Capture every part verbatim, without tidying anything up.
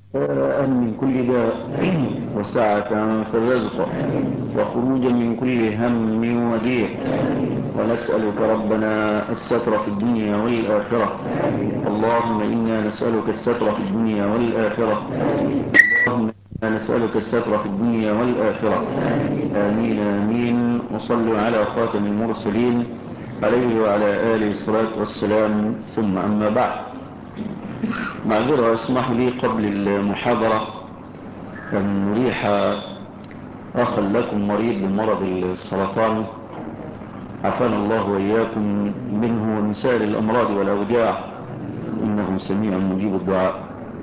شفاء من كل داء وسعة في الرزق وخروجا من كل هم وضيق. ونسألك ربنا الستر في الدنيا والآخرة. اللهم إنا نسألك الستر في الدنيا والآخرة. اللهم إنا نسألك الستر في الدنيا والآخرة. آمين آمين. وصلوا على خاتم المرسلين عليه وعلى آله الصلاة والسلام. ثم أما بعد، معذرة اسمحوا لي قبل المحاضرة أن نريح أخا لكم مريض بمرض السرطان، عافانا الله وإياكم منه ومن سائر الأمراض والأوجاع، إنه سميع مجيب الدعاء.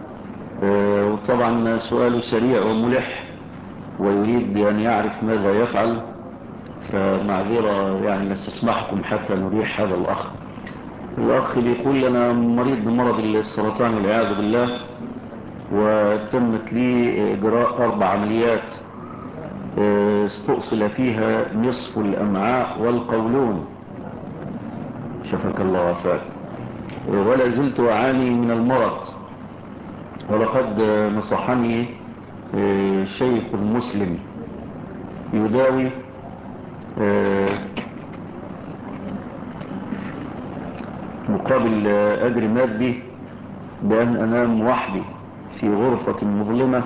وطبعا سؤال سريع وملح ويريد أن يعرف ماذا يفعل، فمعذرة يعني نستسمحكم حتى نريح هذا الأخ. الأخ بيقول أنا مريض بمرض السرطان والعياذ بالله، وتمت لي إجراء أربع عمليات استؤصل فيها نصف الأمعاء والقولون، شفاك الله وعافاك، ولا زلت أعاني من المرض. ولقد نصحني شيخ مسلم يداوي مقابل أجر مادي بأن أنام وحدي في غرفة مظلمة،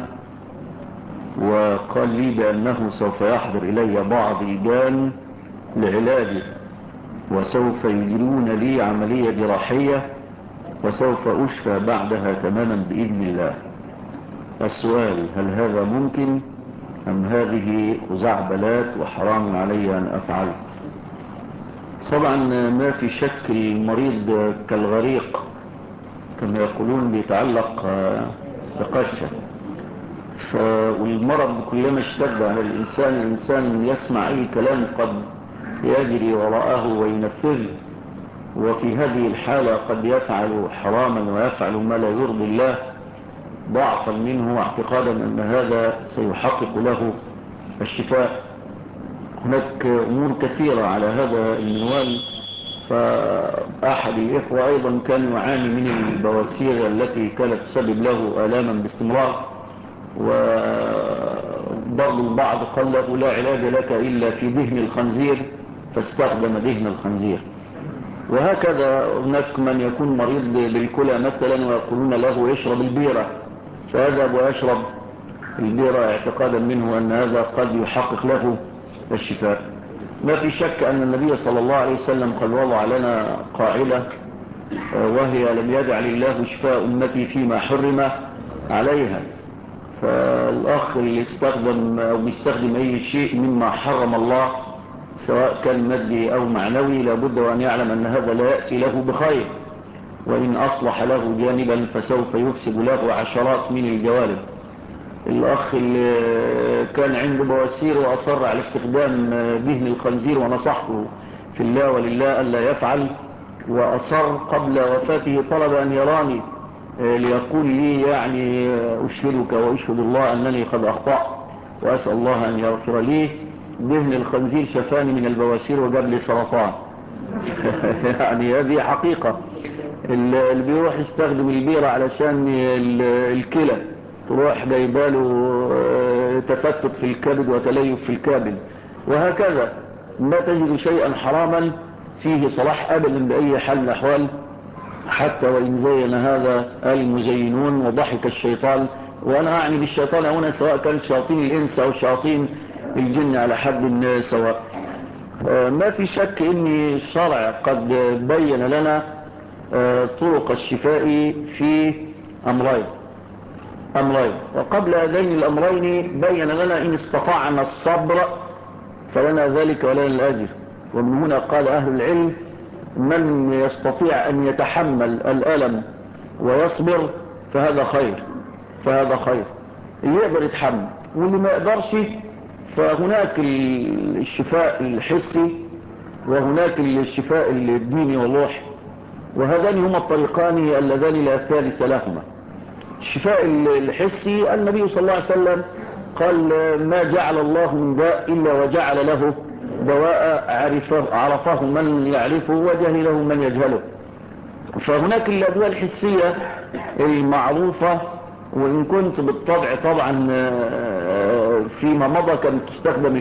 وقال لي بأنه سوف يحضر إلي بعض الجان لعلاجي، وسوف يجرون لي عملية جراحية، وسوف أشفى بعدها تماما بإذن الله. السؤال: هل هذا ممكن أم هذه خزعبلات وحرام علي أن أفعل؟ طبعا ما في شك المريض كالغريق كما يقولون، بيتعلق بقشة، والمرض كلما اشتد على الإنسان الإنسان يسمع أي كلام قد يجري وراءه وينفذ، وفي هذه الحالة قد يفعل حراما ويفعل ما لا يرضي الله ضعفا منه واعتقادا أن هذا سيحقق له الشفاء. هناك أمور كثيرة على هذا المنوال. فأحد الإخوة أيضا كان يعاني من البواسير التي كانت تسبب له آلاما باستمرار، وبعض البعض قال له لا علاج لك إلا في دهن الخنزير، فاستخدم دهن الخنزير. وهكذا هناك من يكون مريض بالكلى مثلا ويقولون له اشرب البيرة، فيذهب ويشرب البيرة اعتقادا منه أن هذا قد يحقق له الشفاء. ما في شك أن النبي صلى الله عليه وسلم قد وضع لنا قاعدة، وهي لم يجعل الله شفاء أمتي فيما حرم عليها. فالأخ اللي يستخدم أو بيستخدم أي شيء مما حرم الله سواء كان مادي أو معنوي لابد وأن يعلم أن هذا لا يأتي له بخير، وإن أصلح له جانبا فسوف يفسد له عشرات من الجوانب. الأخ اللي كان عنده بواسير وأصر على استخدام دهن الخنزير ونصحته في الله ولله ألا يفعل، وأصر قبل وفاته طلب أن يراني ليقول لي يعني أشهدك وأشهد الله أنني قد أخطأت وأسأل الله أن يغفر لي، دهن الخنزير شفاني من البواسير وجاب لي سرطان. يعني هذه حقيقة. اللي بيروح يستخدم البيرة علشان الكلى تروح جايباله تفتت في الكبد وتليف في الكبد، وهكذا ما تجد شيئا حراما فيه صلاح أبدا بأي حال من الأحوال، حتى وإن زين هذا المزينون وضحك الشيطان. وأنا أعني بالشيطان هنا سواء كان شياطين الإنس أو شياطين الجن على حد سواء. ما في شك أن الشرع قد بين لنا طرق الشفاء في أمرين أمرين وقبل هذين الأمرين بين لنا إن استطعنا الصبر فلنا ذلك ولنا الأجر. ومن هنا قال أهل العلم: من يستطيع أن يتحمل الألم ويصبر فهذا خير فهذا خير اللي يقدر يتحمل، واللي ما يقدرش فهناك الشفاء الحسي وهناك الشفاء الديني والروحي، وهذان هما الطريقان اللذان لا ثالث لهما. الشفاء الحسي النبي صلى الله عليه وسلم قال: ما جعل الله من داء إلا وجعل له دواء عرفه, عرفه من يعرفه وجهله من يجهله. فهناك الأدوية الحسية المعروفة وإن كنت بالطبع طبعا فيما مضى كانت تستخدم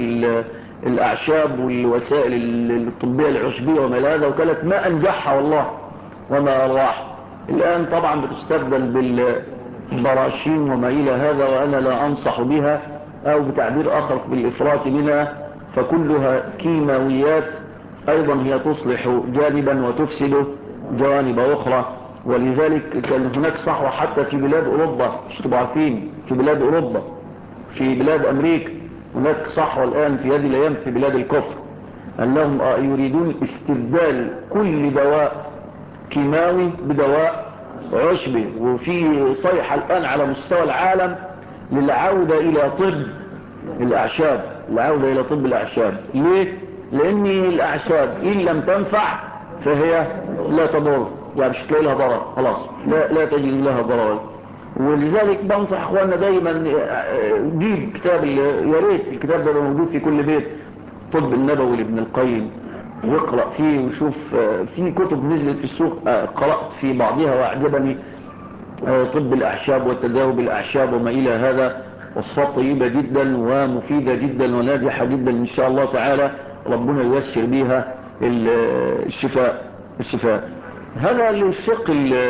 الأعشاب والوسائل الطبية العشبية وما إلى هذا، وكانت ما أنجحها والله وما أرواح. الآن طبعا بتستبدل بالبراشين وما إلى هذا، وأنا لا أنصح بها، أو بتعبير آخر بالإفراط منها، فكلها كيماويات أيضا هي تصلح جانبا وتفسد جوانب أخرى. ولذلك كان هناك صحوة حتى في بلاد أوروبا، مش تبقوا عارفين، في بلاد أوروبا، في بلاد أمريكا هناك صحوة الآن في هذه الأيام في بلاد الكفر، أنهم يريدون استبدال كل دواء كيماوي بدواء عشبي. وفي صيحة الآن على مستوى العالم للعودة إلى طب الأعشاب، العودة إلى طب الأعشاب. ليه؟ لأن الأعشاب إن لم تنفع فهي لا تضر، يعني مش تلاقي لها ضرر، خلاص لا, لا تجد لها ضرر. ولذلك بنصح اخواننا دايما جيب كتاب، يا ريت الكتاب ده موجود في كل بيت، طب النبوي لابن القيم، واقرأ فيه وشوف. في كتب نزلت في السوق قرأت في بعضها واعجبني، طب الأعشاب والتداوي بالأعشاب وما إلى هذا، وصفات طيبة جدا ومفيدة جدا وناجحة جدا إن شاء الله تعالى، ربنا ييسر بها الشفاء الشفاء هذا الشق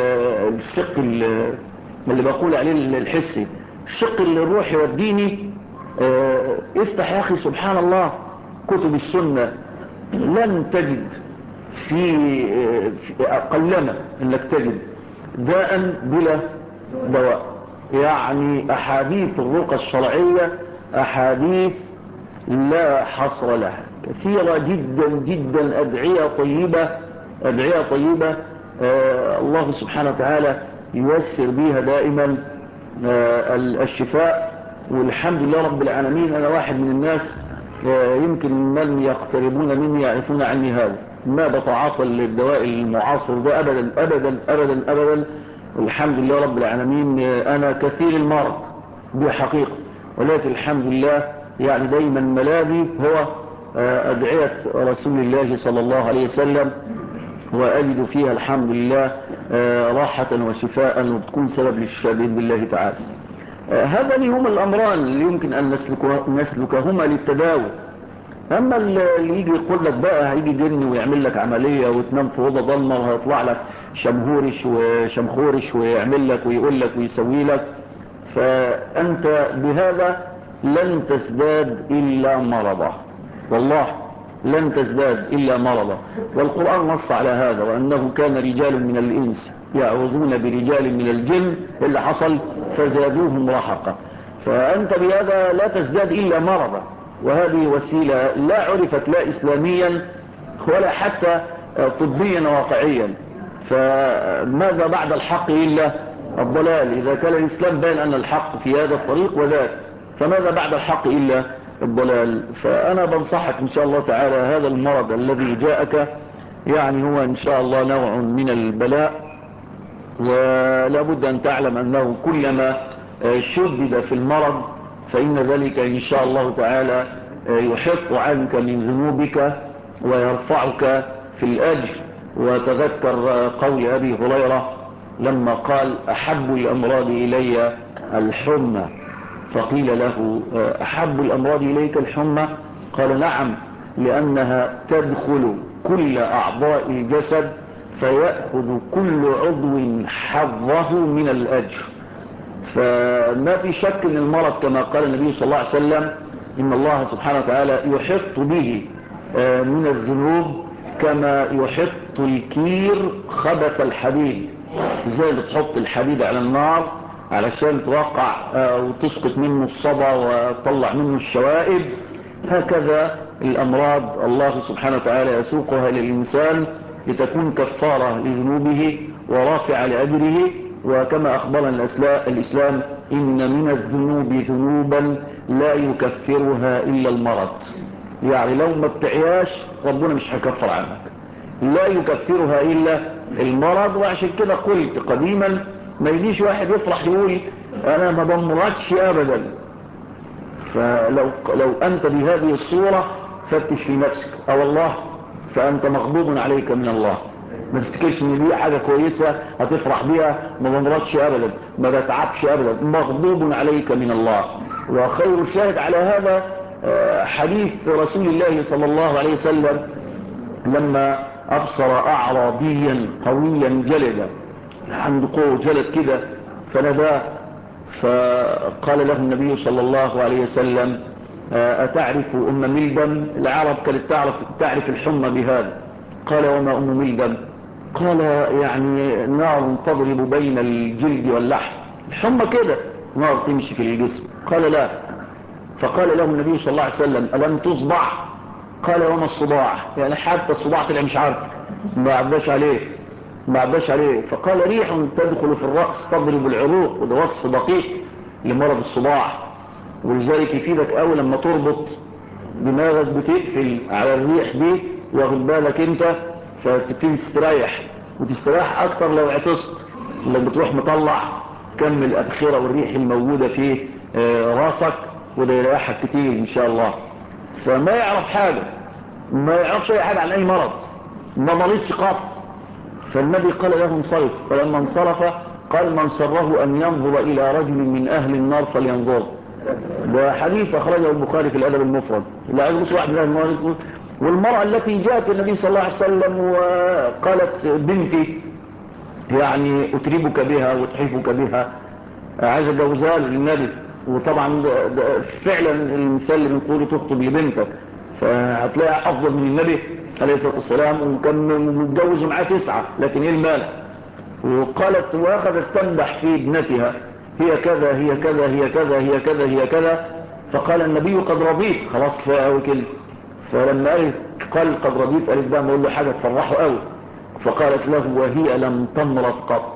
الشق اللي بقول عليه الحسي. الشق الروحي والديني، اه افتح يا أخي سبحان الله كتب السنة، لن تجد في, في قلما انك تجد داء بلا دواء. يعني احاديث الرقى الشرعية احاديث لا حصر لها، كثيرة جدا جدا، ادعية طيبة ادعية طيبة آه الله سبحانه وتعالى ييسر بها دائما آه الشفاء. والحمد لله رب العالمين. انا واحد من الناس آه يمكن من يقتربون مني يعرفون عني هذا، ما بتعاطى الدواء المعاصر ده ابدا ابدا ابدا ابدا. والحمد لله رب العالمين. آه انا كثير المرض بحقيقة، ولكن الحمد لله يعني دايما ملاذي هو آه ادعية رسول الله صلى الله عليه وسلم، وأجد فيها الحمد لله راحة وشفاء، وتكون سبب للشفاء بإذن الله تعالى. هذا هم الأمران اللي يمكن أن نسلكهما للتداوي. أما اللي يجي يقول لك بقى هيجي جن ويعمل لك عملية وتنام في أوضة ضلمة وهيطلع لك شمهورش وشمخورش ويعمل لك ويقول لك ويسوي لك، فأنت بهذا لن تزداد إلا مرضا، والله لن تزداد إلا مرضا. والقرآن نص على هذا، وأنه كان رجال من الإنس يعوذون برجال من الجن، اللي حصل فزادوهم رهقا. فأنت بهذا لا تزداد إلا مرضا، وهذه وسيلة لا عرفت لا إسلاميا ولا حتى طبيا واقعيا. فماذا بعد الحق إلا الضلال؟ إذا كان الإسلام بين أن الحق في هذا الطريق وذاك، فماذا بعد الحق إلا الضلال؟ فأنا بنصحك إن شاء الله تعالى، هذا المرض الذي جاءك يعني هو إن شاء الله نوع من البلاء، ولا بد أن تعلم أنه كلما شدد في المرض فإن ذلك إن شاء الله تعالى يحط عنك من ذنوبك ويرفعك في الأجر. وتذكر قول أبي هريرة لما قال أحب الأمراض إلي الحمى، فقيل له أحب الأمراض إليك الحمى؟ قال نعم، لأنها تدخل كل أعضاء الجسد فيأخذ كل عضو حظه من الأجر. فما في شك ان المرض كما قال النبي صلى الله عليه وسلم إن الله سبحانه وتعالى يحط به من الذنوب كما يحط الكير خبث الحديد. ازاي بتحط الحديد على النار علشان توقع وتسقط منه الصدى وتطلع منه الشوائب، هكذا الأمراض الله سبحانه وتعالى يسوقها للإنسان لتكون كفارة لذنوبه ورافعة لأجره. وكما أخبرنا الإسلام إن من الذنوب ذنوبا لا يكفرها إلا المرض. يعني لو ما بتعياش ربنا مش هيكفر عنك، لا يكفرها إلا المرض. وعشان كده قلت قديما ما يجيش واحد يفرح يقول أنا ما بمرضش أبدا. فلو لو أنت بهذه الصورة فتش في نفسك، أو الله فأنت مغضوب عليك من الله. ما تفتكرش ان دي حاجة كويسة هتفرح بيها، ما بمرضش ابدا، ما بتعبش ابدا، مغضوب عليك من الله. وخير الشاهد على هذا حديث رسول الله صلى الله عليه وسلم لما ابصر اعرابيا قويا جلدا، عنده قوة جلد كده، فناداه فقال له النبي صلى الله عليه وسلم أتعرف أم ملدم؟ العرب كانت تعرف, تعرف الحمى بهذا. قال وما أم ملدم؟ قال يعني نار تضرب بين الجلد واللحم، الحمى كده نار تمشي في الجسم. قال لا. فقال له النبي صلى الله عليه وسلم ألم تصبع؟ قال وما الصداع؟ يعني حتى الصداع طلع مش عارف، ما عداش عليه ما عداش عليه. فقال ريح تدخل في الرأس تضرب العروق، وده وصف دقيق لمرض الصداع. ولذلك يفيدك أول لما تربط دماغك بتقفل على الريح دي، واخد بالك انت، فتبتدي تستريح، وتستريح اكتر لو عطست، لو بتروح مطلع كم الأبخرة والريح الموجودة في راسك، وده يريحك كتير ان شاء الله. فما يعرف حاجة، ما يعرفش اي حاجة عن اي مرض، ما مرضش قط. فالنبي قال له انصرف، فلما انصرف قال من سره ان ينظر الى رجل من اهل النار فلينظر. ده حديث اخرجه البخاري في الادب المفرد. لا عايز بص واحد من اهل النار. والمرأة التي جاءت النبي صلى الله عليه وسلم وقالت بنتي يعني اتربك بها وتحفك بها، عايز اتجوزها للنبي. وطبعا ده ده فعلا المثال اللي بنقوله تخطب لبنتك، فهتلاقي افضل من النبي عليه الصلاه والسلام، وكان متجوز معاه تسعه، لكن ايه المال؟ وقالت واخذت تمدح في ابنتها، هي كذا هي كذا هي كذا هي كذا هي كذا. فقال النبي قد رضيت، خلاص كفايه قوي كده. فلما قال قال قد رضيت، قالت بقى ما اقول له حاجه تفرحه قوي. فقالت له وهي لم تمرض قط.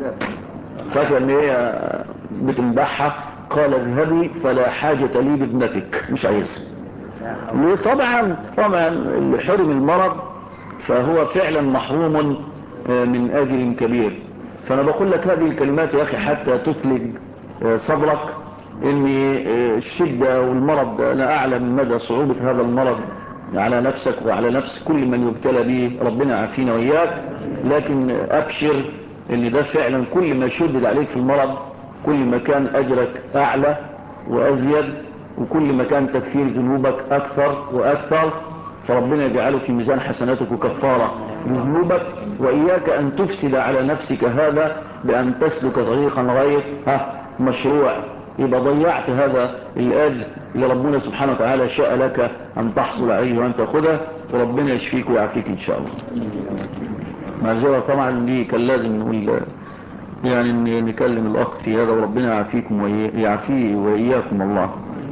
فاكر ان هي بتمدحها. قال اذهبي فلا حاجه لي بابنتك، مش عايزها. ليه؟ طبعا طبعا اللي حرم المرض فهو فعلا محروم من اجل كبير. فانا بقول لك هذه الكلمات يا اخي حتى تثلج صبرك، ان الشدة والمرض انا اعلم مدى صعوبة هذا المرض على نفسك وعلى نفس كل من يبتلى به، ربنا يعافينا وإياك. لكن ابشر ان ده فعلا كل ما شدد عليك في المرض كل ما كان اجرك اعلى وازيد، وكل ما كان تكفير ذنوبك اكثر واكثر، فربنا يجعله في ميزان حسناتك وكفارة لذنوبك. وإياك أن تفسد على نفسك هذا بأن تسلك طريقا غير ها مشروع، يبقى ضيعت هذا الأجر اللي ربنا سبحانه وتعالى شاء لك أن تحصل عليه وأن تأخذه، وربنا يشفيك ويعافيك إن شاء الله. معذرة طبعا دي كان لازم نقول يعني نكلم الأخ في هذا، وربنا يعافيكم ويعافيه وإياكم الله.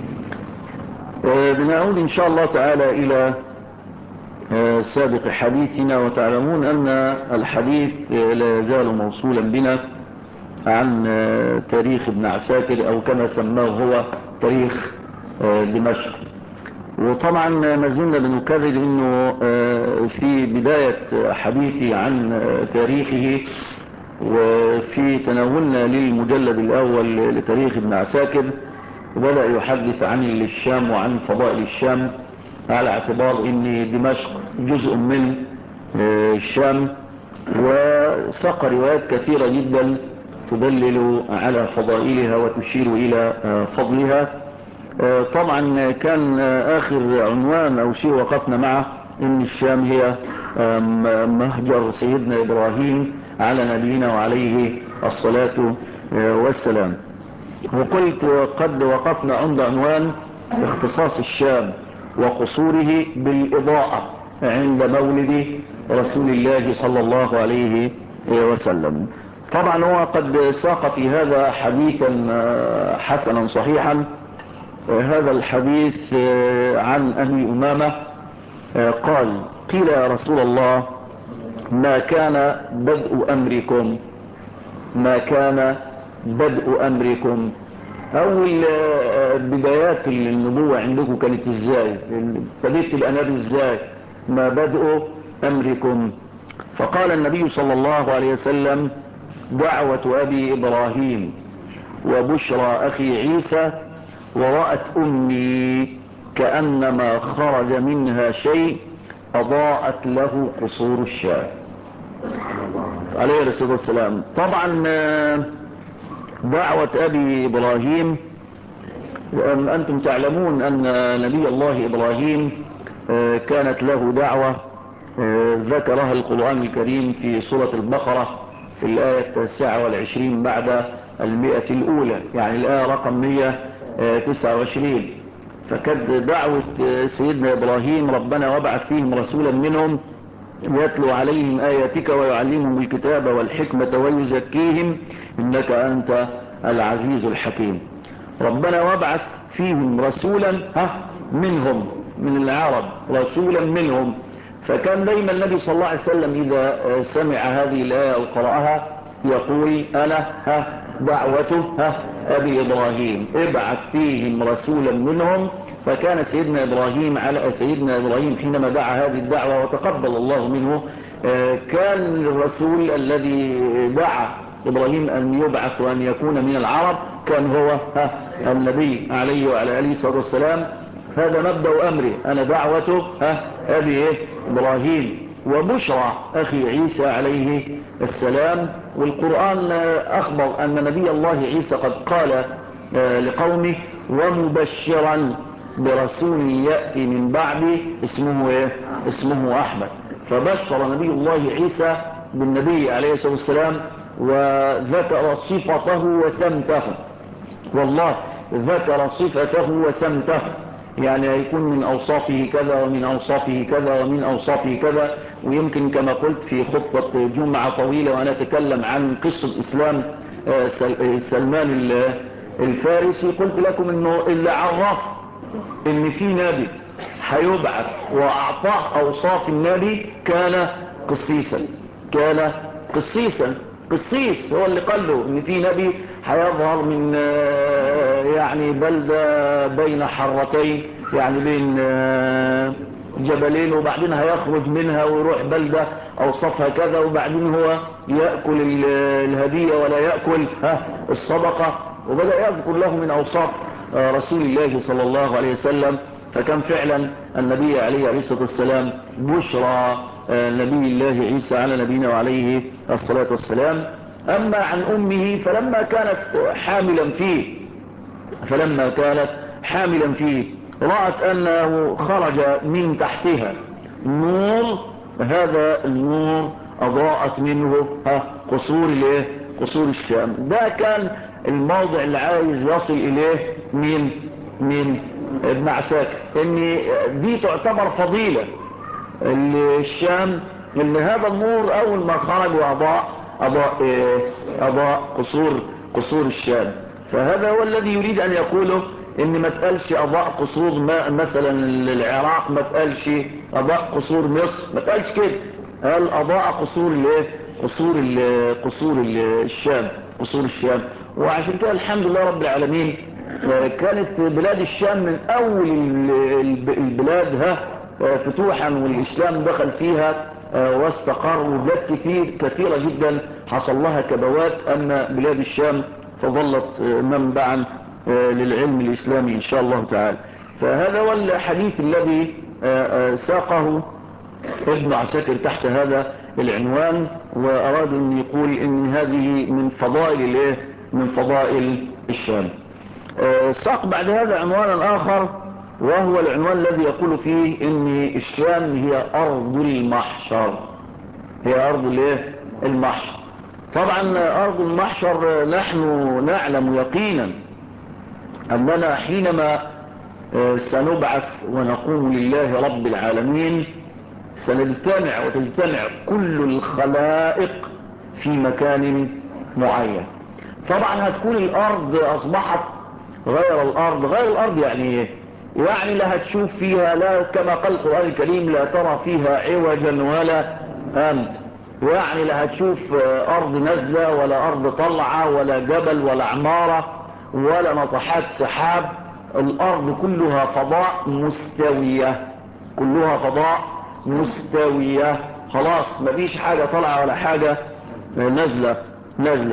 بنعود إن شاء الله تعالى إلى سابق حديثنا، وتعلمون أن الحديث لا يزال موصولا بنا عن تاريخ ابن عساكر، أو كما سماه هو تاريخ دمشق. وطبعا ما زلنا بنكرر أنه في بداية حديثي عن تاريخه وفي تناولنا للمجلد الأول لتاريخ ابن عساكر بدأ يحدث عن الشام وعن فضائل الشام، على اعتبار ان دمشق جزء من الشام، وساق روايات كثيرة جدا تدلل على فضائلها وتشير الى فضلها. طبعا كان اخر عنوان او شيء وقفنا معه ان الشام هي مهجر سيدنا ابراهيم على نبينا وعليه الصلاة والسلام. وقلت قد وقفنا عند عنوان اختصاص الشام وقصوره بالإضاءة عند مولد رسول الله صلى الله عليه وسلم. طبعا هو قد ساق في هذا حديثا حسنا صحيحا. هذا الحديث عن أبي أمامة قال قيل يا رسول الله ما كان بدء أمركم ما كان بدء أمركم أول بدايات النبوة عندكم كانت إزاي؟ بديت الأنبي إزاي؟ ما بدء أمركم؟ فقال النبي صلى الله عليه وسلم دعوة أبي إبراهيم وبشرى أخي عيسى ورأت أمي كأنما خرج منها شيء أضاءت له قصور الشام. عليه الصلاة والسلام. طبعا دعوة أبي إبراهيم، أنتم تعلمون أن نبي الله إبراهيم كانت له دعوة ذكرها القرآن الكريم في سورة البقرة في الآية التاسعة والعشرين بعد المئة الأولى، يعني الآية رقم مئة وتسعة وعشرين. فكانت دعوة سيدنا إبراهيم ربنا وابعث فيهم رسولا منهم يتلو عليهم آياتك ويعلمهم الكتاب والحكمة ويزكيهم إنك أنت العزيز الحكيم. ربنا وابعث فيهم رسولا ها منهم، من العرب، رسولا منهم. فكان دايما النبي صلى الله عليه وسلم إذا سمع هذه الآية أو قرأها يقول أنا ها دعوته ها أبي إبراهيم، ابعث فيهم رسولا منهم. فكان سيدنا إبراهيم على سيدنا إبراهيم حينما دعا هذه الدعوة وتقبل الله منه، كان الرسول الذي دعا إبراهيم أن يبعث وأن يكون من العرب كان هو ها النبي عليه وعلى آله الصلاة والسلام. هذا مبدأ أمره، أنا دعوته ها أبي إيه إبراهيم. وبشرى أخي عيسى عليه السلام، والقرآن أخبر أن نبي الله عيسى قد قال لقومه ومبشرا برسول يأتي من بعده اسمه إيه؟ اسمه أحمد. فبشر نبي الله عيسى بالنبي عليه الصلاة والسلام وذكر صفته وسمته، والله ذكر صفته وسمته، يعني هيكون من أوصافه كذا ومن أوصافه كذا ومن أوصافه كذا. ويمكن كما قلت في خطبة جمعة طويلة وأنا أتكلم عن قصة إسلام سلمان الفارسي، قلت لكم إنه اللي عرف إن في نبي هيبعث وأعطاه أوصاف النبي كان قسيسا، كان قسيسا قسيس هو اللي قال له إن في نبي هيظهر من يعني بلدة بين حرتين، يعني بين جبلين، وبعدين هيخرج منها ويروح بلدة أوصافها كذا، وبعدين هو يأكل الهدية ولا يأكل الصدقة. وبدأ يذكر له من أوصاف رسول الله صلى الله عليه وسلم. فكان فعلا النبي عليه الصلاة والسلام بشرى نبي الله عيسى على نبينا وعليه الصلاة والسلام. أما عن أمه فلما كانت حاملا فيه فلما كانت حاملا فيه رأت أنه خرج من تحتها نور، هذا النور أضاءت منه قصور الايه قصور الشام. ده كان الموضع اللي عايز يصل إليه من من ابن عساكر، ان دي تعتبر فضيلة الشام، ان هذا النور اول ما خرج واضاء اضاء ايه اضاء قصور قصور الشام. فهذا هو الذي يريد ان يقوله، ان ما تقالش اضاء قصور ما مثلا العراق، ما تقالش اضاء قصور مصر، ما تقالش كده، قال اضاء قصور الايه قصور ال قصور ال الشام قصور الشام. وعشان كده الحمد لله رب العالمين كانت بلاد الشام من اول البلاد ها فتوحا، والاسلام دخل فيها واستقر، وبلاد كثير كثيرة جدا حصل لها كبوات. اما بلاد الشام فظلت منبعا للعلم الاسلامي ان شاء الله تعالى. فهذا هو الحديث الذي ساقه ابن عساكر تحت هذا العنوان، واراد ان يقول ان هذه من فضائل الايه من فضائل الشام. ساق بعد هذا عنوانا آخر، وهو العنوان الذي يقول فيه ان الشام هي أرض المحشر، هي أرض الايه المحشر. طبعا أرض المحشر نحن نعلم يقينا أننا حينما سنبعث ونقوم لله رب العالمين سنجتمع وتجتمع كل الخلائق في مكان معين. طبعا هتكون الأرض أصبحت غير الأرض. غير الأرض يعني ايه؟ يعني لا هتشوف فيها، لا كما قال القرآن الكريم لا ترى فيها عوجا ولا أمت، يعني لا هتشوف أرض نزلة ولا أرض طلعة ولا جبل ولا عمارة ولا نطحات سحاب. الأرض كلها فضاء مستوية، كلها فضاء مستوية، خلاص مفيش حاجة طلعة ولا حاجة نزلة نزلة.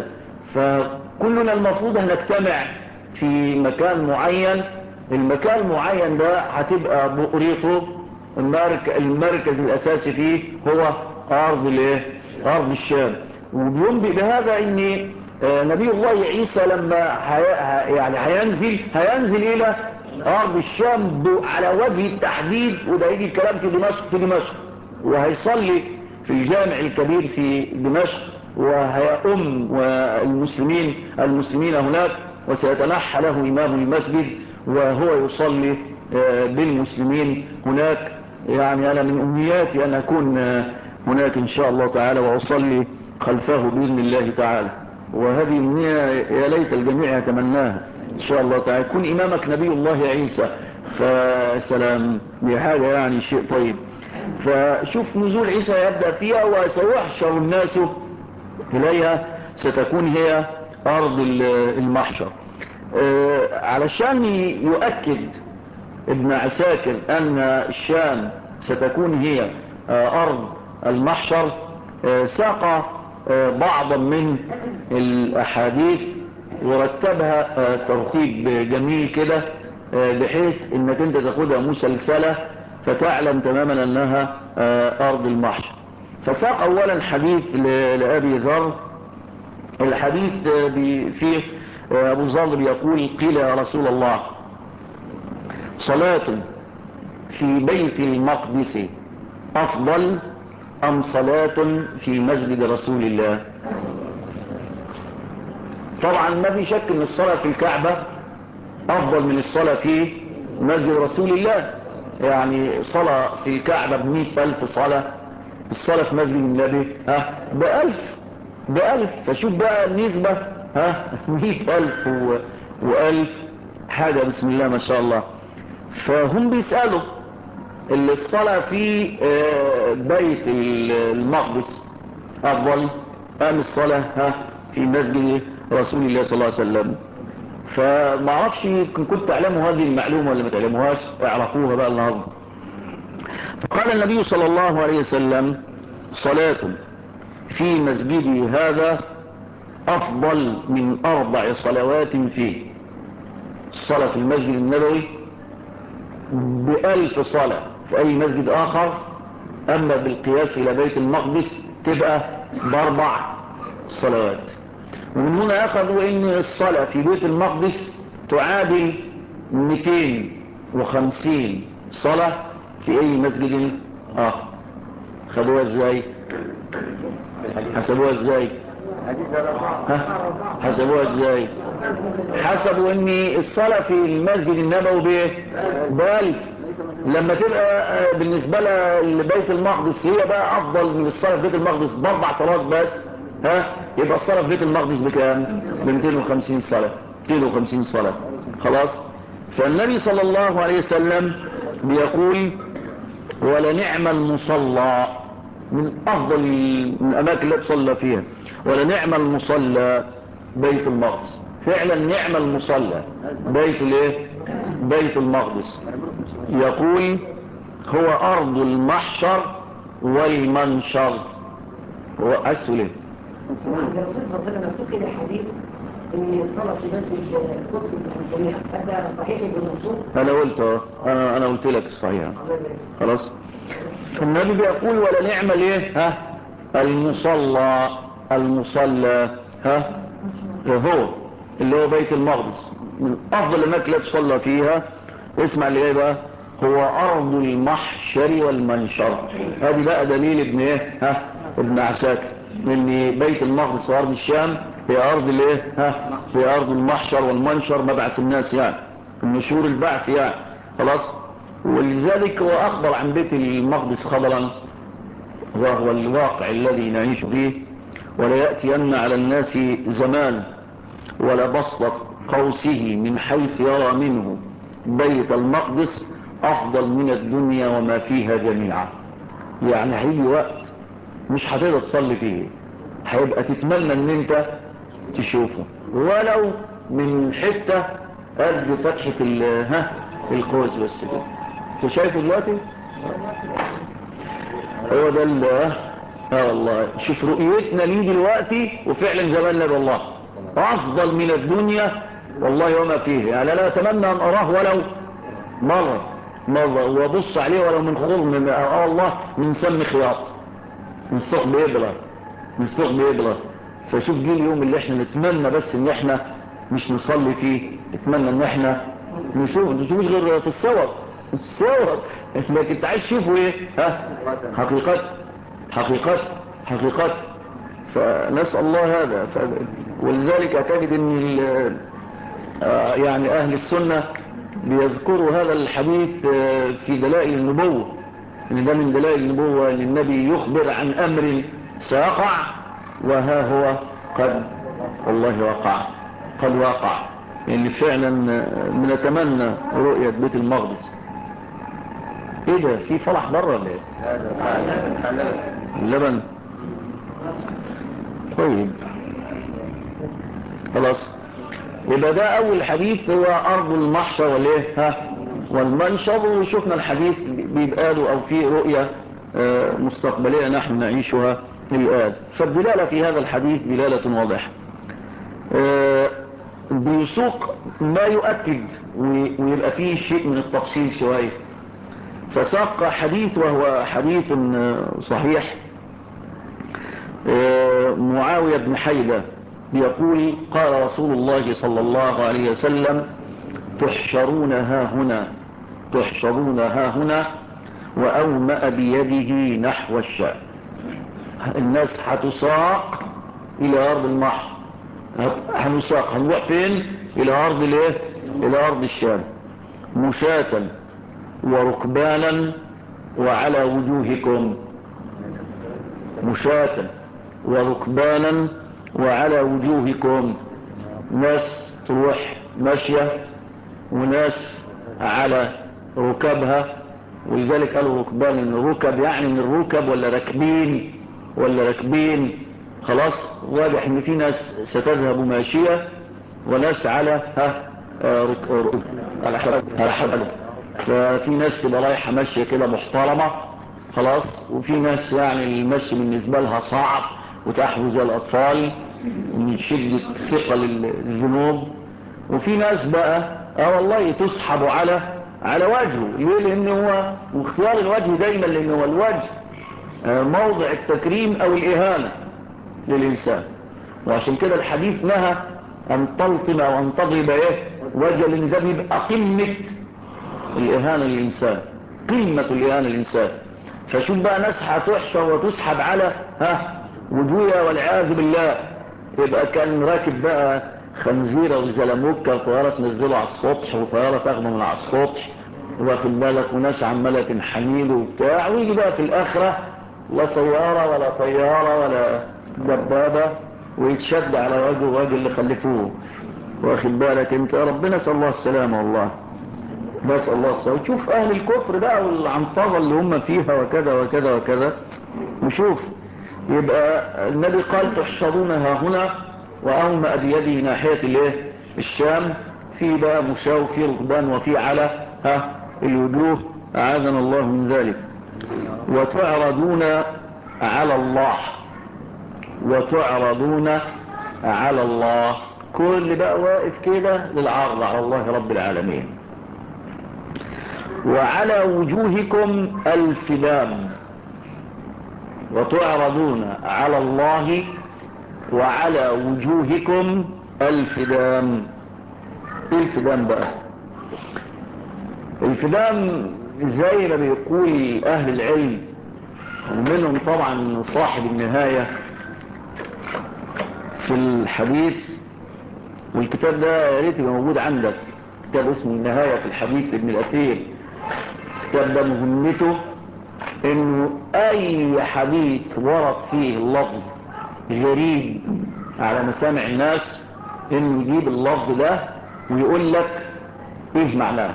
فكلنا المفروض هنجتمع في مكان معين. المكان المعين ده هتبقى بؤريته المركز, المركز الأساسي فيه هو أرض الايه أرض الشام. وبينبئ بهذا ان نبي الله عيسى لما يعني هينزل هينزل الى ارض الشام على وجه التحديد، وده يجي الكلام في دمشق في دمشق وهيصلي في الجامع الكبير في دمشق، وهيؤم المسلمين المسلمين هناك، وسيتنحى له إمام المسجد وهو يصلي بالمسلمين هناك. يعني أنا من أمنياتي أن أكون هناك إن شاء الله تعالى وأصلي خلفه بإذن الله تعالى، وهذه أمنية يا ليت الجميع يتمناها إن شاء الله تعالى. يكون إمامك نبي الله عيسى، فسلام بحاجة يعني شيء طيب. فشوف نزول عيسى يبدأ فيها وسيحشر الناس إليها، ستكون هي أرض المحشر. آه علشان يؤكد ابن عساكر أن الشام ستكون هي آه أرض المحشر، آه ساق آه بعضا من الأحاديث ورتبها آه ترتيب جميل كده، آه بحيث انك انت تاخدها مسلسلة فتعلم تماما انها آه أرض المحشر. فساق أولا حديث لأبي ذر، الحديث فيه أبو ذر بيقول: قيل يا رسول الله صلاة في بيت المقدس أفضل أم صلاة في مسجد رسول الله؟ طبعا ما في شك ان الصلاة في الكعبة أفضل من الصلاة في مسجد رسول الله. يعني صلاة في الكعبة بمئة ألف صلاة، الصلاة في مسجد النبي ها بألف بألف. فشوف بقى النسبة ها مئة ألف و... وألف حاجة بسم الله ما شاء الله. فهم بيسألوا الصلاة في بيت المقدس أفضل أم الصلاة ها في مسجد رسول الله صلى الله عليه وسلم. فما اعرفش كنت تعلموا هذه المعلومة ولا ما تعلموهاش، اعرفوها بقى النهارده. فقال النبي صلى الله عليه وسلم: صلاة في مسجدي هذا أفضل من أربع صلوات فيه. الصلاة في المسجد النبوي بألف صلاة في أي مسجد آخر، أما بالقياس إلى بيت المقدس تبقى بأربع صلوات. ومن هنا أخذوا أن الصلاة في بيت المقدس تعادل مئتين وخمسين صلاة في أي مسجد آخر. خدوها إزاي؟ حسبوها إزاي؟ ها؟ حسبوها إزاي؟ حسبوا أن الصلاة في المسجد النبوي بإيه؟ بألف. لما تبقى بالنسبة لبيت المقدس هي بقى أفضل من الصلاة في بيت المقدس بأربع صلوات بس، ها؟ يبقى الصلاة في بيت المقدس بكام؟ ب مئتين وخمسين صلاة، مئتين وخمسين صلاة. خلاص. فالنبي صلى الله عليه وسلم بيقول: ولنعم المصلى، من افضل الاماكن اللي تصلى فيها، ولنعم المصلى بيت المقدس. فعلا نعم المصلى بيت الايه؟ بيت المقدس. يقول: هو ارض المحشر والمنشر. هو اسهل ايه؟ ان الصلاه في مسجد القدس الجميع هذا صحيح بالمنصوص؟ انا قلت انا انا قلت لك الصحيح خلاص. فالنبي بيقول: ولا نعم الايه ها المصلى، المصلى ها وهو اللي هو بيت المقدس من افضل الاماكن اللي تصلى فيها. اسمع اللي جاي بقى: هو ارض المحشر والمنشر. هذه بقى دليل ابن ايه ها ابن عساكر ان بيت المقدس وارض الشام هي ارض الايه ها هي ارض المحشر والمنشر، مبعث الناس يعني النشور البعث يعني. خلاص. ولذلك هو اخبر عن بيت المقدس خبرا وهو الواقع الذي نعيش فيه: ولا يأتين على الناس زمان ولا بسط قوسه من حيث يرى منه بيت المقدس افضل من الدنيا وما فيها جميعا. يعني هيجي وقت مش هتقدر تصلي فيه، هيبقى تتمنى ان انت تشوفه ولو من حتة قد فتحة ها القوس بس كده. انت شايفه دلوقتي؟ هو ده اللي اه والله شوف رؤيتنا ليه دلوقتي، وفعلا زماننا والله افضل من الدنيا والله وما فيه. يعني انا اتمنى ان اراه ولو مرة مرة وابص عليه ولو من خرم اه الله من سم خياط من ثقب ابره. الثقب يبرد. فشوف جه اليوم اللي احنا نتمنى بس ان احنا مش نصلي فيه، نتمنى ان احنا نشوف نشوفش غير في الصور الصور لكن انت عايز تشوفه ايه؟ ها حقيقات حقيقات حقيقات. فنسأل الله هذا. ف... ولذلك تجد ان آه يعني اهل السنة بيذكروا هذا الحديث آه في دلائل النبوة، ان ده من دلائل النبوة ان النبي يخبر عن امر سيقع وها هو قد والله وقع قد وقع. يعني فعلا بنتمنى رؤية بيت المقدس. ايه ده في فرح بره ولا ايه؟ اللبن. طيب خلاص، يبقى ده اول حديث هو ارض المحشر والايه ها والمنشر. وشفنا الحديث بيبقى له او فيه رؤية مستقبلية نحن نعيشها الآن. فالدلالة في هذا الحديث دلالة واضحة بيسوق ما يؤكد ويبقى فيه شيء من التفصيل شوية. فساق حديث وهو حديث صحيح معاوية بن حيدة يقول قال رسول الله صلى الله عليه وسلم تحشرون ها هنا تحشرون ها هنا وأومأ بيده نحو الشام. الناس هتساق إلى أرض المحشر، هنساق هنروح فين؟ إلى أرض الايه؟ إلى أرض الشام مشاة وركبانا وعلى وجوهكم. مشاة وركبانا وعلى وجوهكم، ناس تروح ماشية وناس على ركبها. ولذلك قالوا ركبان ان الركب يعني من الركب ولا راكبين ولا راكبين. خلاص واضح ان في ناس ستذهب ماشية وناس على ها ركب على حبل. ففي ناس تبقى رايحة ماشية كده محترمة خلاص، وفي ناس يعني المشي بالنسبة لها صعب وتحوز زي الأطفال من شدة ثقل الذنوب. وفي ناس بقى اه والله تسحب على على وجهه. ليه؟ لأنه هو واختيار الوجه دايما لأنه هو الوجه آه موضع التكريم أو الإهانة للإنسان. وعشان كده الحديث نهى أن تلطم أو أن تضرب إيه وجه، لأن ده بيبقى قمة الإهانة للإنسان، قمة الإهانة للإنسان. فشوف بقى ناس هتحشر وتسحب على ها وجوهها والعياذ بالله. يبقى كان راكب بقى خنزيرة وزلموكة وطيارة تنزله على السطح وطيارة تاخده من على السطح واخد بالك، وناس عمالة تنحنيله وبتاع، ويجي بقى في الآخرة لا سيارة ولا طيارة ولا دبابة ويتشد على وجه وجه اللي خلفوه واخد بالك انت. ربنا نسأل الله السلامة والله، نسأل الله السلامة. وتشوف أهل الكفر بقى والعنطرة اللي هم فيها وكذا وكذا وكذا وشوف. يبقى النبي قال تحشرون ها هنا وأومأ بيده ناحية الايه الشام. في بقى مشاة وفي ركبان وفي على ها الوجوه أعاذنا الله من ذلك. وتعرضون على الله وتعرضون على الله، كل بقى واقف كده للعرض على الله رب العالمين. وعلى وجوهكم الفدام. وتعرضون على الله وعلى وجوهكم الفدام. ايه الفدام بقى؟ الفدام زي ما بيقول اهل العلم ومنهم طبعا صاحب النهاية في الحديث، والكتاب ده يا ريت يبقى موجود عندك، كتاب اسمه النهاية في الحديث ابن الأثير. الكتاب ده مهمته انه اي حديث ورد فيه اللفظ غريب على مسامع الناس انه يجيب اللفظ ده ويقول لك ايه معناه.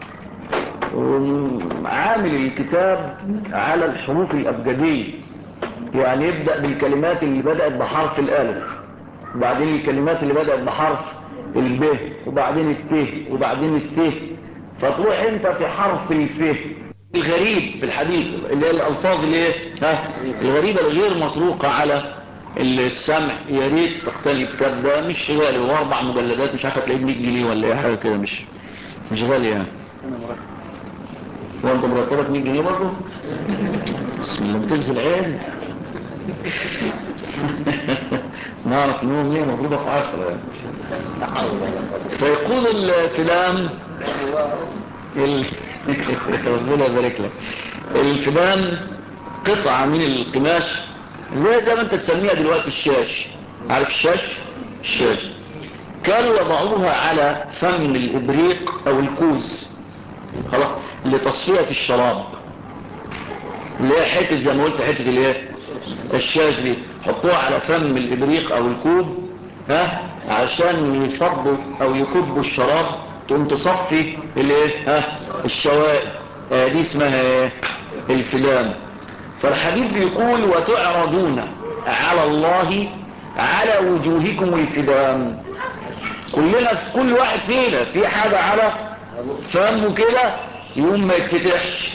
عامل الكتاب على الحروف الابجدية، يعني يبدأ بالكلمات اللي بدأت بحرف الالف، وبعدين الكلمات اللي بدأت بحرف الب، وبعدين الت، وبعدين الث. فتروح انت في حرف الف الغريب في الحديث اللي هي الالفاظ اللي ايه ها الغريبة الغير مطروقة على السمع. يا ريت تقتني الكتاب ده، مش غالي، هو اربع مجلدات مش عارفه تلاقيه مية جنيه ولا ايه حاجه كده، مش مش غالي يعني. وانت مرتبك مية جنيه برضه؟ بسم الله بتنزل عين. نعرف انهم هي مضروبة في عشرة يعني. فيقول الفلان ال... ربنا يبارك لك. الفلان قطعة من القماش اللي هي زي ما انت تسميها دلوقتي الشاش. عارف الشاش؟ الشاش كانوا يضعوها على فم الابريق او الكوز خلاص لتصفية الشراب، اللي هي حتة زي ما قلت حتة اللي هي الشاش دي، حطوها على فم الابريق او الكوب ها عشان يفضوا او يكبوا الشراب تقوم تصفي الايه ها الشوائب. آه دي اسمها ايه؟ الفلام. فالحديث بيقول وتعرضون على الله على وجوهكم الفلام. كلنا في كل واحد فينا في حاجة على فمه كده يقوم ما يتفتحش.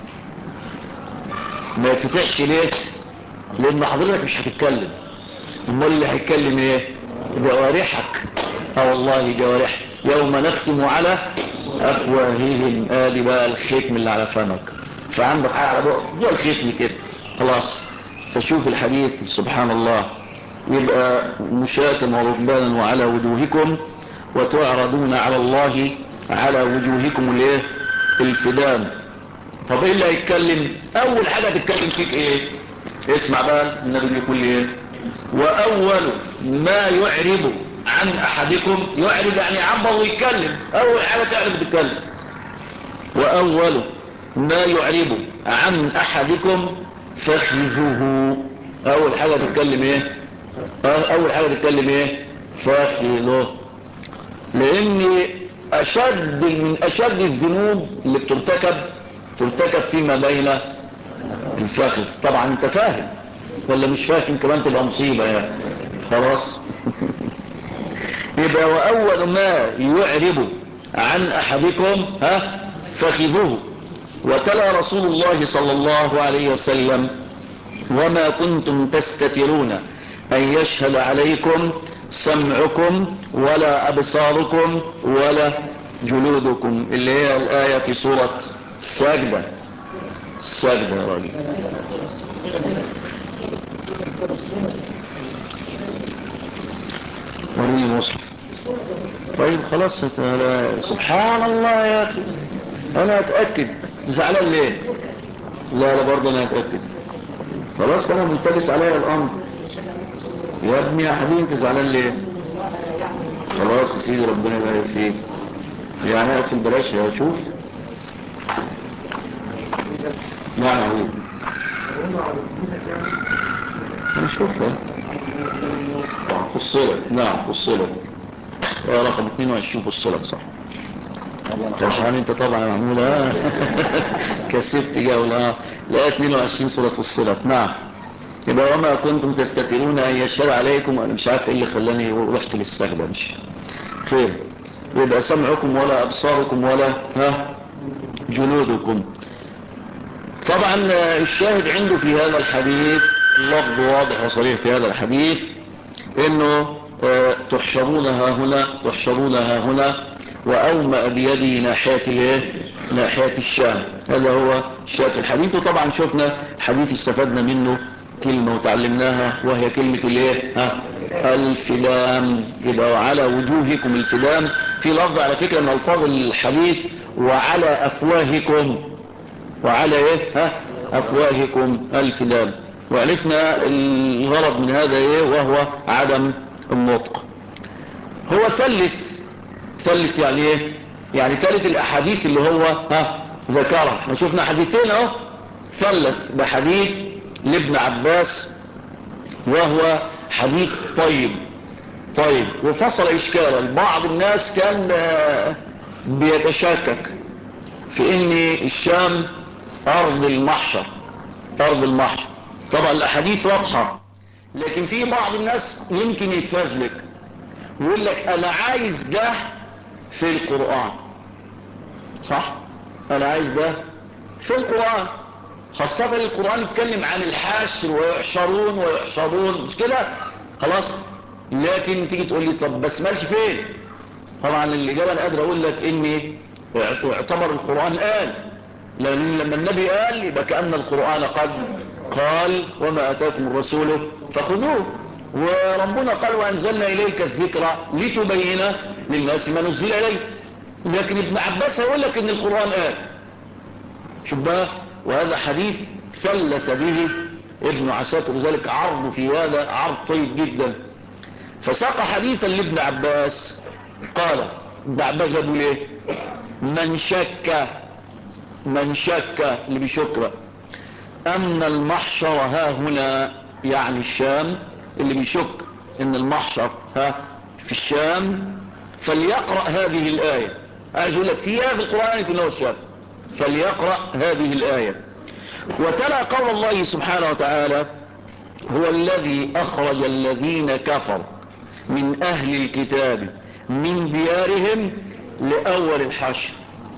ما يتفتحش ليه؟ لان حضرتك مش هتتكلم. امال اللي هيتكلم ايه؟ جوارحك. اه والله جوارح. يوم نختم على افواههم. ادي بقى الختم اللي على فمك. فعندك حاجه على بقى ده الختم كده خلاص. فشوف الحديث سبحان الله يبقى مشاة وركبانا وعلى وجوهكم وتعرضون على الله على وجوهكم الايه؟ الفدان. طب ايه اللي هيتكلم؟ اول حاجه تتكلم فيك ايه؟ اسمع بقى النبي بيقول ايه؟ واول ما يعرض عن احدكم. يعرض يعني يعبر ويتكلم. اول حاجه تعرض تتكلم. واول ما يعرض عن احدكم فخذوه. اول حاجه تتكلم ايه؟ اول حاجه تتكلم ايه؟ فخذوه. لان اشد من اشد الذنوب اللي بترتكب ترتكب فيما بين الفخذ. طبعا انت فاهم ولا مش فاهم؟ كمان تبقى مصيبه يعني. خلاص. يبقى واول ما يعرض عن احدكم ها فخذوه. وتلا رسول الله صلى الله عليه وسلم وما كنتم تستترون ان يشهد عليكم سمعكم ولا ابصاركم ولا جلودكم، اللي هي الايه في سوره السجده. السجده يا راجل. وريني المصحف. طيب خلاص. سبحان الله يا اخي انا اتاكد. زعلان ليه؟ لا لا برضه انا اتاكد. خلاص انا ملتبس عليا الامر. يا ابني يا حبيبي انت زعلان ليه؟ خلاص يا سيدي ربنا يبارك فيك. يعني اقفل بلاش. شوف نعم يا حبيبي نشوفها. فصلت. نعم فصلت. رقم اثنين وعشرين فصلت صح. فرحان انت طبعا يا محمود. ها كسبت جولة. لا اثنين وعشرين سورة فصلت. نعم. يبقى وما كنتم تستترون ان يشهد عليكم. انا مش عارف ايه اللي خلاني رحت للسجدة. مش خير. يبقى سمعكم ولا ابصاركم ولا ها جلودكم. طبعا الشاهد عنده في هذا الحديث اللفظ واضح وصريح في هذا الحديث انه تحشرونها هنا تحشرونها هنا واومأ بيدي ناحية الايه؟ ناحية الشام. هذا هو شاهد الحديث. وطبعا شفنا حديث استفدنا منه كلمة وتعلمناها وهي كلمة الايه؟ ها الفلام. يبقى على وجوهكم الفلام. في لفظ على فكرة من الفاظ الحديث وعلى افواهكم. وعلى ايه؟ ها افواهكم الفلام. وعرفنا الغرض من هذا ايه؟ وهو عدم النطق. هو ثلث. ثلث يعني ايه؟ يعني ثالث الاحاديث اللي هو ها ذكرها. ما شفنا حديثين اهو. ثلث بحديث لابن عباس وهو حديث طيب. طيب وفصل اشكالا. بعض الناس كان بيتشاكك في ان الشام ارض المحشر. ارض المحشر. طبعا الاحاديث واضحة لكن في بعض الناس يمكن يتفزلك ويقول لك انا عايز ده في القرآن. صح؟ انا عايز ده في القرآن. خاصة القرآن يتكلم عن الحشر ويحشرون ويحشرون مش كده؟ خلاص. لكن تيجي تقول لي طب بس مالش فين؟ طبعا الإجابة انا قادر اقول لك اني اعتبر القرآن قال. لأن لما النبي قال يبقى كأن القرآن قد قال وما أتاكم الرسول فخذوه. وربنا قال وأنزلنا إليك الذكرى لتبين للناس ما نزل إليه. لكن ابن عباس يقول لك ان القرآن قال شوف بقى، وهذا حديث ثلث به ابن عساكر، وذلك عرض في هذا عرض طيب جدا. فساق حديثا لابن عباس قال ابن عباس بيقول ايه؟ من شك من شك اللي بيشك ان المحشر ها هنا، يعني الشام، اللي بيشك ان المحشر ها في الشام فليقرأ هذه الآية. عايز اقول لك فيها في القرآن في نوع الشام، فليقرأ هذه الآية. وتلا قول الله سبحانه وتعالى هو الذي أخرج الذين كفروا من أهل الكتاب من ديارهم لأول الحشر،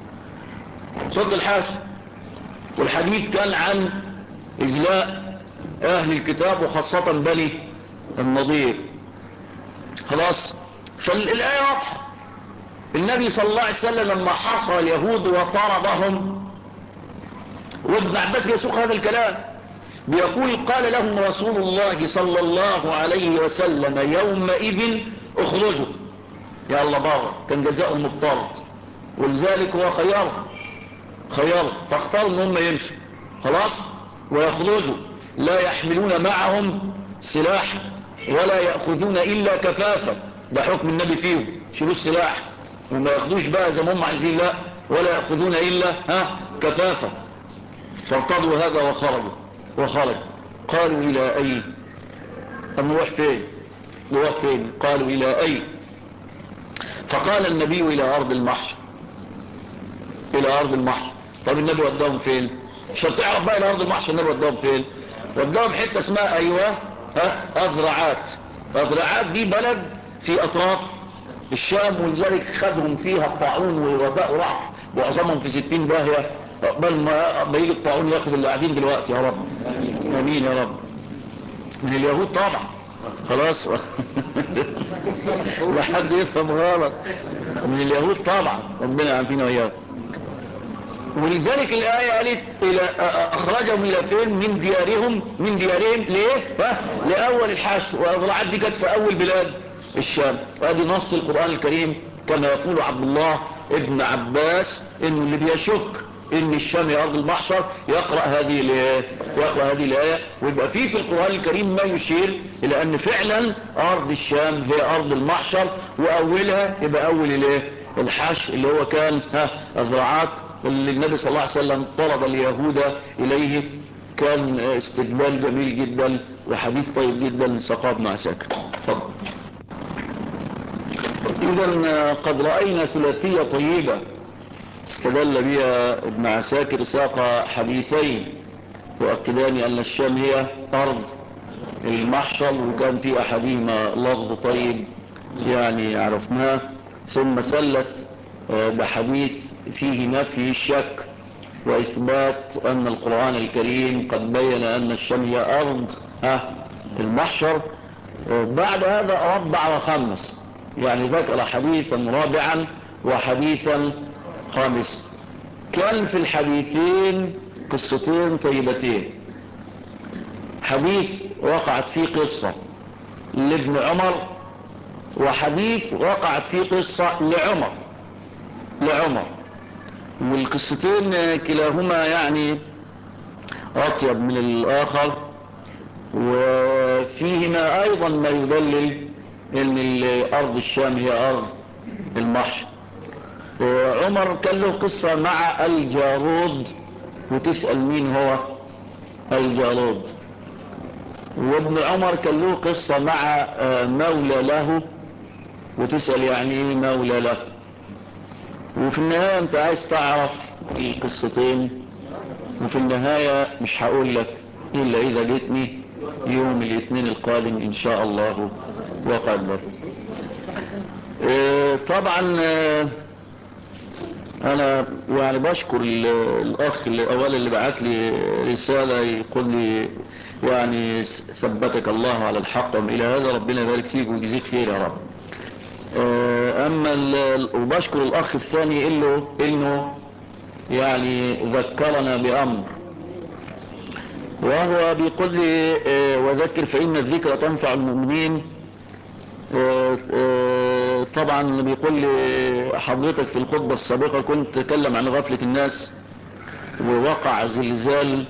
صد الحشر. والحديث كان عن إجلاء أهل الكتاب وخاصة بني النضير. خلاص، فالآية واضحة. النبي صلى الله عليه وسلم لما حاصر اليهود وطردهم، وابن عباس بيسوق هذا الكلام بيقول قال لهم رسول الله صلى الله عليه وسلم يومئذ اخرجوا يا الله بره، كان جزاؤهم الطرد، ولذلك هو خيار خيار فاختاروا ان هم يمشوا خلاص ويخرجوا، لا يحملون معهم سلاح ولا يأخذون إلا كفافا، ده حكم النبي فيهم، شيلوا السلاح وما ياخدوش بقى زي ما هم عايزين، لا ولا يأخذون إلا ها كفافا. فارتضوا هذا وخرجوا وخرج قالوا إلى أي؟ نروح فين؟ نروح فين؟ قالوا إلى أي؟ فقال النبي إلى أرض المحشر، إلى أرض المحشر. طب النبي وداهم فين؟ عشان تعرف بقى إلى أرض المحشر النبي وداهم فين؟ وداهم حتة اسمها أيوة ها أذرعات. أذرعات دي بلد في أطراف الشام، ولذلك خدهم فيها الطاعون ووباء رعف وعظمهم في ستين باهية، بل ما يجي الطاعون ياخد اللي قاعدين دلوقتي يا رب. امين يا رب. من اليهود طبعا، خلاص لا حد يفهم غلط، من اليهود طبعا، ربنا يعافينا وإياهم. ولذلك الآية قالت إلى أخرجهم إلى فين؟ من ديارهم من ديارهم ليه؟ ها؟ لأول الحشر. وأذرعات دي كانت في أول بلاد الشام. وهذه نص القرآن الكريم كما يقول عبد الله ابن عباس إنه اللي بيشك إن الشام هي أرض المحشر يقرأ هذه الآية، يقرأ هذه الآية، ويبقى فيه في القرآن الكريم ما يشير إلى أن فعلا أرض الشام هي أرض المحشر، وأولها يبقى أول الإيه؟ الحشر اللي هو كان ها أذرعات، اللي النبي صلى الله عليه وسلم طلب اليهود إليه. كان استدلال جميل جدا وحديث طيب جدا ساقه ابن عساكر. تفضل. إذا قد رأينا ثلاثية طيبة استدل بها ابن عساكر، ساق حديثين يؤكدان أن الشام هي أرض المحشر، وكان في أحدهما لفظ طيب يعني عرفناه، ثم ثلث بحديث فيه نفي الشك وإثبات أن القرآن الكريم قد بين أن الشام هي أرض المحشر. بعد هذا ربع وخمس، يعني ذكر حديثا رابعا وحديثا خامسا. كان في الحديثين قصتين طيبتين، حديث وقعت فيه قصة لابن عمر، وحديث وقعت فيه قصة لعمر لعمر والقصتين كلاهما يعني أطيب من الآخر، وفيهما أيضا ما يدلل أن أرض الشام هي أرض المحشر. عمر كان له قصة مع الجارود، وتسأل مين هو الجارود. وابن عمر كان له قصة مع مولى له، وتسأل يعني ايه مولى له. وفي النهاية انت عايز تعرف القصتين، وفي النهاية مش هقول لك إلا إذا جيتني يوم الاثنين القادم إن شاء الله وقدر. اه طبعا اه أنا يعني بشكر الأخ اللي أولا اللي بعت لي رسالة يقول لي يعني ثبتك الله على الحق إلى هذا، ربنا يبارك فيك ويجزيك خير يا رب. أما وبشكر الأخ الثاني إنه إنه يعني ذكرنا بأمر، وهو بيقول لي وذكر فإن الذكر تنفع المؤمنين. طبعا بيقول لي حضرتك في الخطبة السابقة كنت تكلم عن غفلة الناس ووقع زلزال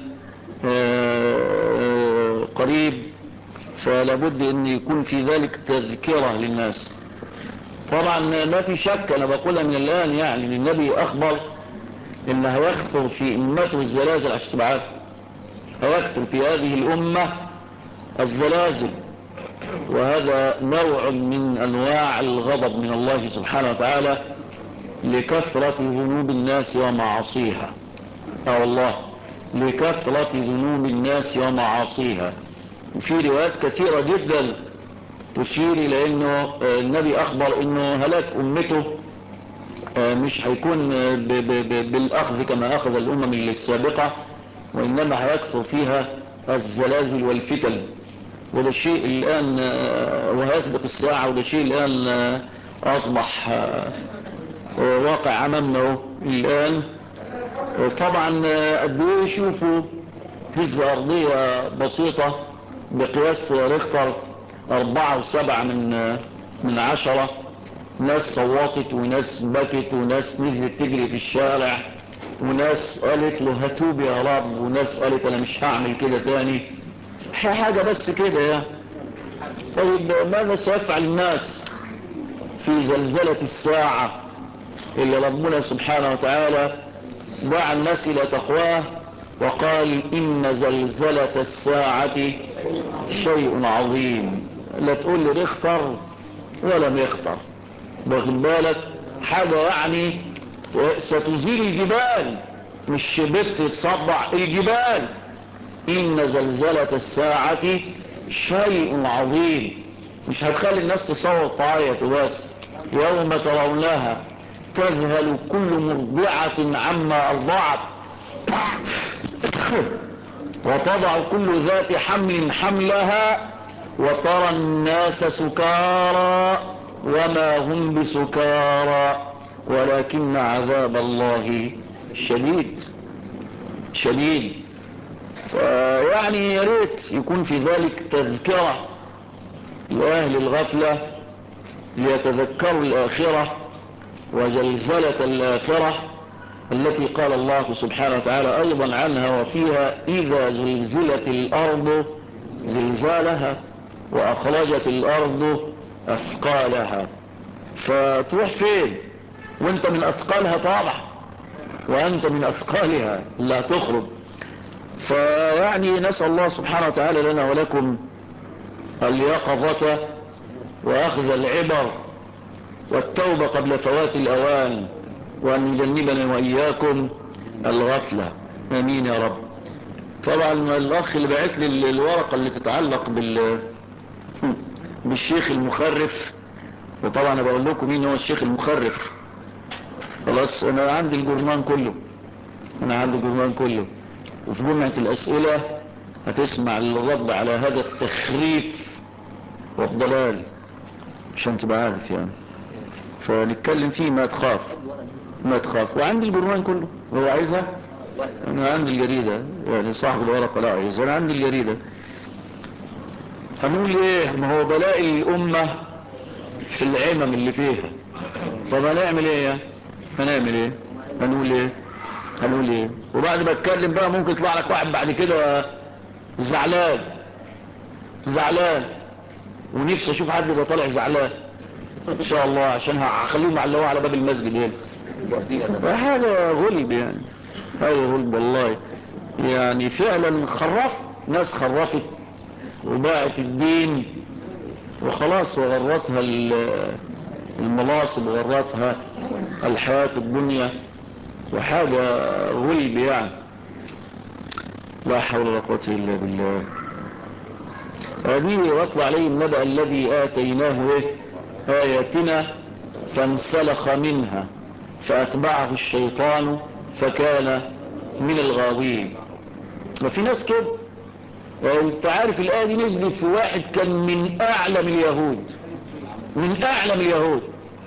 قريب، فلابد ان يكون في ذلك تذكرة للناس. طبعا ما في شك، انا بقولها من الان يعني ان النبي اخبر ان هيكثر في امته الزلازل عشان تبعات، هيكثر في هذه الامة الزلازل، وهذا نوع من انواع الغضب من الله سبحانه وتعالى لكثرة ذنوب الناس ومعاصيها. اه والله، لكثرة ذنوب الناس ومعاصيها. وفي روايات كثيرة جدا تشير الى انه النبي اخبر انه هلاك امته مش هيكون بالاخذ كما اخذ الامم السابقة، وانما هيكثر فيها الزلازل والفتن. وده الشيء الان وهيسبق الساعة، وده الشيء الان اصبح واقع امامنا الان. طبعا قد ايه يشوفوا هزة ارضية بسيطة بقياس ريختر اربعة وسبعة من من عشرة، ناس صوتت وناس بكت وناس نزلت تجري في الشارع وناس قالت له هتوب يا رب وناس قالت انا مش هعمل كده تاني، حاجة بس كده يا. طيب ماذا سيفعل الناس في زلزلة الساعة اللي ربنا سبحانه وتعالى دعا الناس الى تقواه وقال ان زلزلة الساعة شيء عظيم؟ لا تقول لي ريختر ولا ميختر، واخد بالك؟ حاجة يعني ستزيل الجبال، مش بت تصدع الجبال. ان زلزلة الساعة شيء عظيم، مش هتخلي الناس تصور تعيط وبس. يوم ترونها تذهل كل مرضعة عما ارضعت وتضع كل ذات حمل حملها وترى الناس سكارى وما هم بسكارى ولكن عذاب الله شديد شديد. يعني يا ريت يكون في ذلك تذكرة لأهل الغفلة ليتذكروا الآخرة وزلزلة الآخرة التي قال الله سبحانه وتعالى أيضا عنها وفيها إذا زلزلت الأرض زلزالها وأخرجت الأرض أثقالها. فتروح فين وانت من أثقالها؟ طبعا وانت من أثقالها لا تخرج. فيعني نسأل الله سبحانه وتعالى لنا ولكم اليقظة وأخذ العبر والتوبة قبل فوات الأوان، وأن يجنبنا وإياكم الغفلة، آمين يا رب. طبعا الأخ اللي بعت لي الورقة اللي تتعلق بال بالشيخ المخرف، وطبعا أنا بقول لكم مين هو الشيخ المخرف. خلاص أنا عندي الجرمان كله، أنا عندي الجرمان كله، وفي جمعة الأسئلة هتسمع الرد على هذا التخريف والضلال عشان تبقى عارف يعني، فنتكلم فيه ما تخاف ما تخاف. وعندي البرمان كله، هو عايزها؟ انا عندي الجريدة، يعني صاحب الورقة لا عايز، انا عندي الجريدة. هنقول ايه؟ ما هو بلاء الامة في العمم اللي فيها. طب هنعمل ايه؟ هنعمل ايه؟ هنقول ايه؟ هنقول ايه؟ وبعد ما اتكلم بقى ممكن يطلع لك واحد بعد كده زعلان زعلان ونفسي اشوف حد يبقى طالع زعلان ان شاء الله، عشان هخليهم معلقوا على باب المسجد هنا. حاجة غلب يعني، حاجة غلب والله. يعني فعلا خرف ناس، خرفت وباعت الدين وخلاص، وغرتها المناصب وغرتها الحياة الدنيا، وحاجة غلب يعني. لا حول ولا قوة إلا بالله. هذه واتل عليهم نبأ الذي آتيناه إيه؟ آياتنا فانسلخ منها فأتبعه الشيطان فكان من الغاوين. وفي ناس كده، انت عارف الآية دي نزلت في واحد كان من أعلم اليهود، من أعلم اليهود،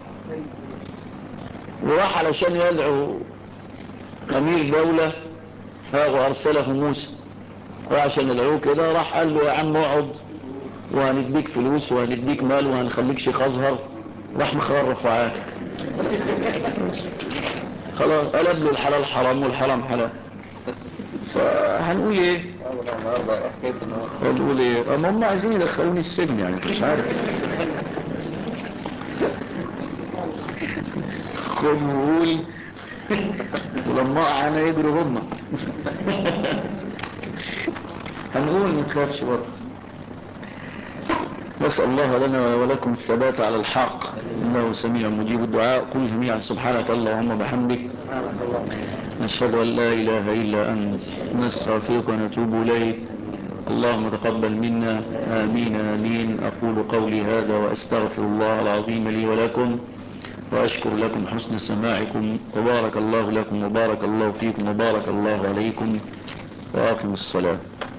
وراح علشان يدعو أمير دولة، هذا أرسله موسى وعشان العو كده راح قال له يا عم اقعد وهنديك فلوس وهنديك مال وهنخليك شيخ ازهر. راح مخرف وعاك خلاص قلب له الحلال حرام والحرام حلال. فهنقول ايه هنقول ايه اما هم عايزين يدخلوني السجن يعني مش عارف خد نقول ولما انا يجروا هم هنقول ما تخافش برضه. نسأل الله لنا ولكم الثبات على الحق إنه سميع مجيب الدعاء. قل جميعا سبحانك اللهم بحمدك نشهد أن لا إله إلا أنت نستغفرك ونتوب إليك. اللهم تقبل منا آمين آمين. أقول قولي هذا وأستغفر الله العظيم لي ولكم وأشكر لكم حسن سماعكم وبارك الله لكم وبارك الله فيكم وبارك الله عليكم وأقم الصلاة.